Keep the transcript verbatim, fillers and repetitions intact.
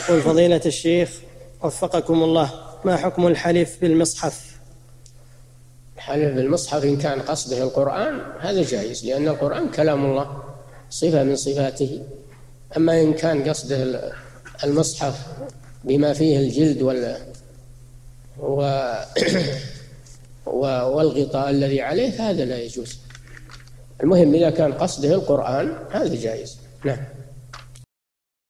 يقول فضيلة الشيخ وفقكم الله، ما حكم الحلف بالمصحف؟ الحلف بالمصحف إن كان قصده القرآن هذا جائز، لأن القرآن كلام الله صفة من صفاته. أما إن كان قصده المصحف بما فيه الجلد وال والغطاء الذي عليه هذا لا يجوز. المهم إذا كان قصده القرآن هذا جائز. نعم.